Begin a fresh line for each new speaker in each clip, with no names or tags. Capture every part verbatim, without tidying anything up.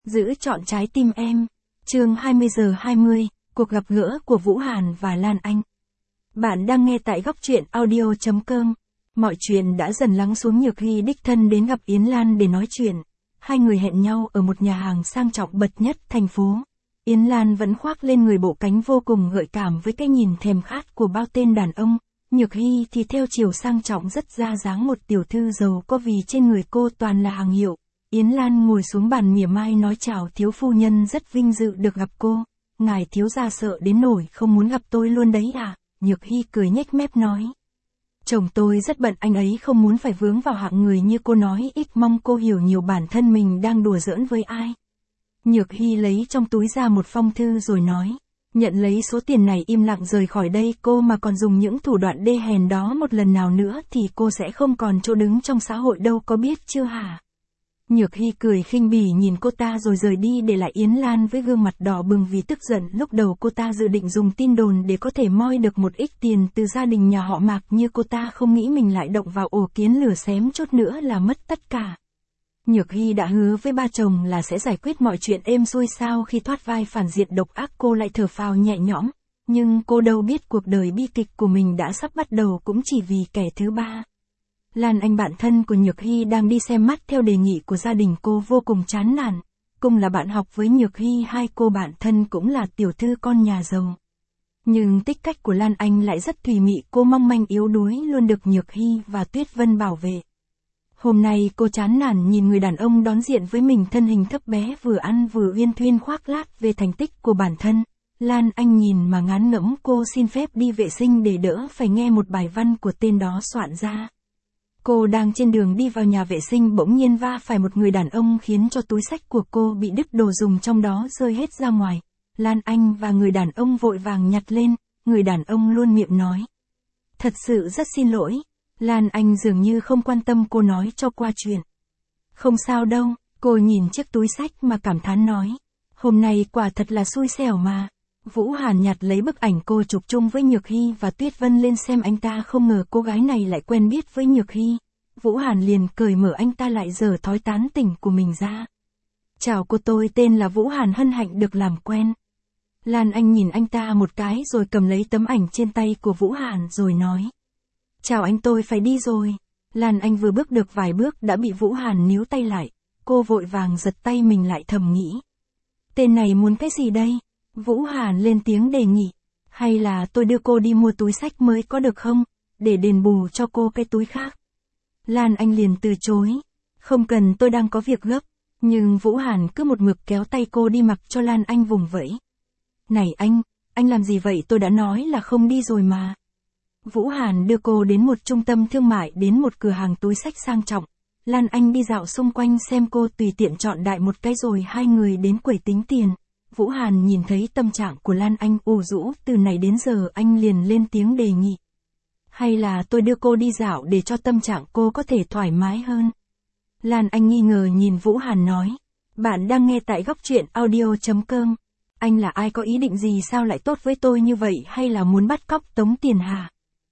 Giữ trọn trái tim em. Chương hai mươi giờ hai mươi, cuộc gặp gỡ của Vũ Hàn và Lan Anh. Bạn đang nghe tại góc truyện audio chấm com. Mọi chuyện đã dần lắng xuống. Nhược Hy đích thân đến gặp Yến Lan để nói chuyện. Hai người hẹn nhau ở một nhà hàng sang trọng bậc nhất thành phố. Yến Lan vẫn khoác lên người bộ cánh vô cùng gợi cảm với cái nhìn thèm khát của bao tên đàn ông. Nhược Hy thì theo chiều sang trọng rất ra dáng một tiểu thư giàu có, vì trên người cô toàn là hàng hiệu. Yến Lan ngồi xuống bàn mỉa mai nói: chào thiếu phu nhân, rất vinh dự được gặp cô. Ngài thiếu gia sợ đến nổi không muốn gặp tôi luôn đấy à? Nhược Hy cười nhếch mép nói. Chồng tôi rất bận, anh ấy không muốn phải vướng vào hạng người như cô nói ít, mong cô hiểu nhiều bản thân mình đang đùa giỡn với ai. Nhược Hy lấy trong túi ra một phong thư rồi nói. Nhận lấy số tiền này im lặng rời khỏi đây. Cô mà còn dùng những thủ đoạn đê hèn đó một lần nào nữa thì cô sẽ không còn chỗ đứng trong xã hội đâu, có biết chưa hả? Nhược Hy cười khinh bỉ nhìn cô ta rồi rời đi, để lại Yến Lan với gương mặt đỏ bừng vì tức giận. Lúc đầu cô ta dự định dùng tin đồn để có thể moi được một ít tiền từ gia đình nhà họ Mạc, như cô ta không nghĩ mình lại động vào ổ kiến lửa, xém chút nữa là mất tất cả. Nhược Hy đã hứa với ba chồng là sẽ giải quyết mọi chuyện êm xuôi, sao khi thoát vai phản diện độc ác cô lại thở phào nhẹ nhõm. Nhưng cô đâu biết cuộc đời bi kịch của mình đã sắp bắt đầu cũng chỉ vì kẻ thứ ba. Lan Anh, bạn thân của Nhược Hy, đang đi xem mắt theo đề nghị của gia đình cô, vô cùng chán nản. Cùng là bạn học với Nhược Hy, hai cô bạn thân cũng là tiểu thư con nhà giàu. Nhưng tích cách của Lan Anh lại rất thùy mị, cô mong manh yếu đuối luôn được Nhược Hy và Tuyết Vân bảo vệ. Hôm nay cô chán nản nhìn người đàn ông đón diện với mình, thân hình thấp bé, vừa ăn vừa uyên thuyên khoác lác về thành tích của bản thân. Lan Anh nhìn mà ngán ngẩm, cô xin phép đi vệ sinh để đỡ phải nghe một bài văn của tên đó soạn ra. Cô đang trên đường đi vào nhà vệ sinh, bỗng nhiên va phải một người đàn ông khiến cho túi xách của cô bị đứt, đồ dùng trong đó rơi hết ra ngoài. Lan Anh và người đàn ông vội vàng nhặt lên, người đàn ông luôn miệng nói. Thật sự rất xin lỗi. Lan Anh dường như không quan tâm cô nói cho qua chuyện. Không sao đâu, cô nhìn chiếc túi xách mà cảm thán nói. Hôm nay quả thật là xui xẻo mà. Vũ Hàn nhặt lấy bức ảnh cô chụp chung với Nhược Hy và Tuyết Vân lên xem, anh ta không ngờ cô gái này lại quen biết với Nhược Hy. Vũ Hàn liền cởi mở anh ta lại giở thói tán tỉnh của mình ra. Chào cô, tôi tên là Vũ Hàn, hân hạnh được làm quen. Lan Anh nhìn anh ta một cái rồi cầm lấy tấm ảnh trên tay của Vũ Hàn rồi nói. Chào anh, tôi phải đi rồi. Lan Anh vừa bước được vài bước đã bị Vũ Hàn níu tay lại. Cô vội vàng giật tay mình lại, thầm nghĩ. Tên này muốn cái gì đây? Vũ Hàn lên tiếng đề nghị. Hay là tôi đưa cô đi mua túi xách mới có được không? Để đền bù cho cô cái túi khác. Lan Anh liền từ chối. Không cần, tôi đang có việc gấp. Nhưng Vũ Hàn cứ một mực kéo tay cô đi, mặc cho Lan Anh vùng vẫy. Này anh, anh làm gì vậy, tôi đã nói là không đi rồi mà. Vũ Hàn đưa cô đến một trung tâm thương mại, đến một cửa hàng túi xách sang trọng. Lan Anh đi dạo xung quanh xem, cô tùy tiện chọn đại một cái rồi hai người đến quầy tính tiền. Vũ Hàn nhìn thấy tâm trạng của Lan Anh ủ rũ từ nãy đến giờ, anh liền lên tiếng đề nghị. Hay là tôi đưa cô đi dạo để cho tâm trạng cô có thể thoải mái hơn. Lan Anh nghi ngờ nhìn Vũ Hàn nói. Bạn đang nghe tại góc truyện audio chấm com. Anh là ai, có ý định gì, sao lại tốt với tôi như vậy, hay là muốn bắt cóc tống tiền hả?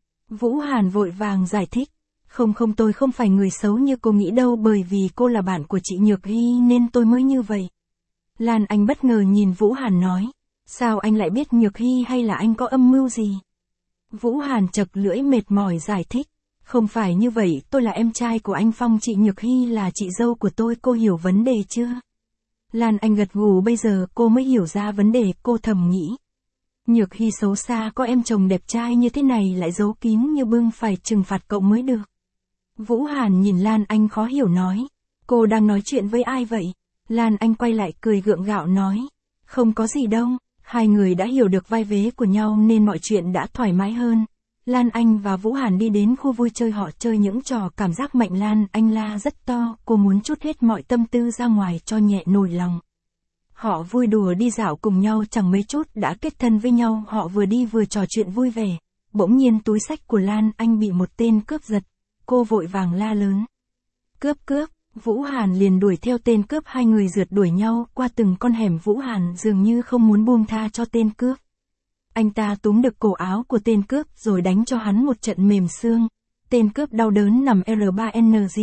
Vũ Hàn vội vàng giải thích. Không không, tôi không phải người xấu như cô nghĩ đâu, bởi vì cô là bạn của chị Nhược Hy nên tôi mới như vậy. Lan Anh bất ngờ nhìn Vũ Hàn nói. Sao anh lại biết Nhược Hy, hay là anh có âm mưu gì? Vũ Hàn chật lưỡi mệt mỏi giải thích. Không phải như vậy, tôi là em trai của anh Phong, chị Nhược Hy là chị dâu của tôi, cô hiểu vấn đề chưa? Lan Anh gật gù, bây giờ cô mới hiểu ra vấn đề, cô thầm nghĩ. Nhược Hy xấu xa, có em chồng đẹp trai như thế này lại giấu kín như bưng, phải trừng phạt cậu mới được. Vũ Hàn nhìn Lan Anh khó hiểu nói. Cô đang nói chuyện với ai vậy? Lan Anh quay lại cười gượng gạo nói. Không có gì đâu, hai người đã hiểu được vai vế của nhau nên mọi chuyện đã thoải mái hơn. Lan Anh và Vũ Hàn đi đến khu vui chơi, họ chơi những trò cảm giác mạnh. Lan Anh la rất to, cô muốn trút hết mọi tâm tư ra ngoài cho nhẹ nổi lòng. Họ vui đùa đi dạo cùng nhau, chẳng mấy chốc đã kết thân với nhau, họ vừa đi vừa trò chuyện vui vẻ. Bỗng nhiên túi xách của Lan Anh bị một tên cướp giật, cô vội vàng la lớn. Cướp cướp! Vũ Hàn liền đuổi theo tên cướp, hai người rượt đuổi nhau qua từng con hẻm. Vũ Hàn dường như không muốn buông tha cho tên cướp. Anh ta túm được cổ áo của tên cướp rồi đánh cho hắn một trận mềm xương. Tên cướp đau đớn nằm R ba N gì.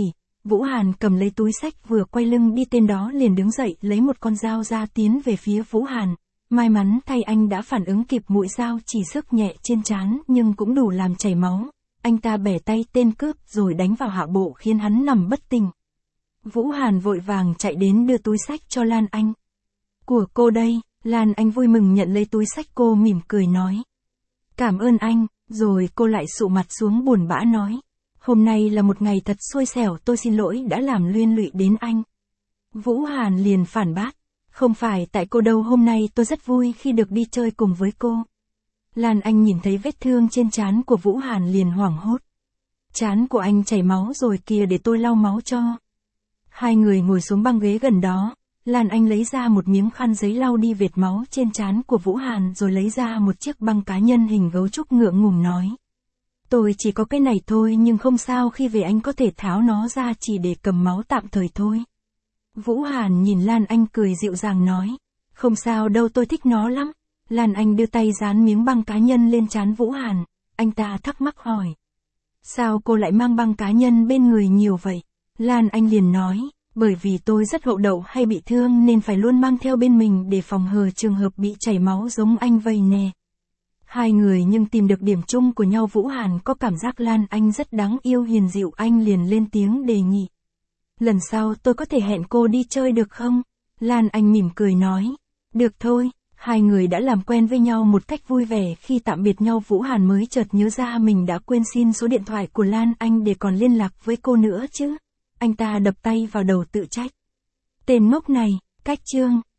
Vũ Hàn cầm lấy túi xách vừa quay lưng đi, tên đó liền đứng dậy lấy một con dao ra tiến về phía Vũ Hàn. May mắn thay anh đã phản ứng kịp, mũi dao chỉ xước nhẹ trên trán nhưng cũng đủ làm chảy máu. Anh ta bẻ tay tên cướp rồi đánh vào hạ bộ khiến hắn nằm bất tỉnh. Vũ Hàn vội vàng chạy đến đưa túi xách cho Lan Anh. Của cô đây, Lan Anh vui mừng nhận lấy túi xách, cô mỉm cười nói. Cảm ơn anh, rồi cô lại sụ mặt xuống buồn bã nói. Hôm nay là một ngày thật xui xẻo, tôi xin lỗi đã làm liên lụy đến anh. Vũ Hàn liền phản bác. Không phải tại cô đâu, hôm nay tôi rất vui khi được đi chơi cùng với cô. Lan Anh nhìn thấy vết thương trên trán của Vũ Hàn liền hoảng hốt. Trán của anh chảy máu rồi kìa, để tôi lau máu cho. Hai người ngồi xuống băng ghế gần đó, Lan Anh lấy ra một miếng khăn giấy lau đi vệt máu trên trán của Vũ Hàn rồi lấy ra một chiếc băng cá nhân hình gấu trúc, ngượng ngùng nói. Tôi chỉ có cái này thôi nhưng không sao, khi về anh có thể tháo nó ra chỉ để cầm máu tạm thời thôi. Vũ Hàn nhìn Lan Anh cười dịu dàng nói. Không sao đâu, tôi thích nó lắm. Lan Anh đưa tay dán miếng băng cá nhân lên trán Vũ Hàn. Anh ta thắc mắc hỏi. Sao cô lại mang băng cá nhân bên người nhiều vậy? Lan Anh liền nói. Bởi vì tôi rất hậu đậu hay bị thương nên phải luôn mang theo bên mình để phòng hờ trường hợp bị chảy máu giống anh vậy nè. Hai người nhưng tìm được điểm chung của nhau. Vũ Hàn có cảm giác Lan Anh rất đáng yêu hiền dịu, anh liền lên tiếng đề nghị. Lần sau tôi có thể hẹn cô đi chơi được không? Lan Anh mỉm cười nói. Được thôi. Hai người đã làm quen với nhau một cách vui vẻ. Khi tạm biệt nhau, Vũ Hàn mới chợt nhớ ra mình đã quên xin số điện thoại của Lan Anh để còn liên lạc với cô nữa chứ. Anh ta đập tay vào đầu tự trách. Tên ngốc này. Cách chương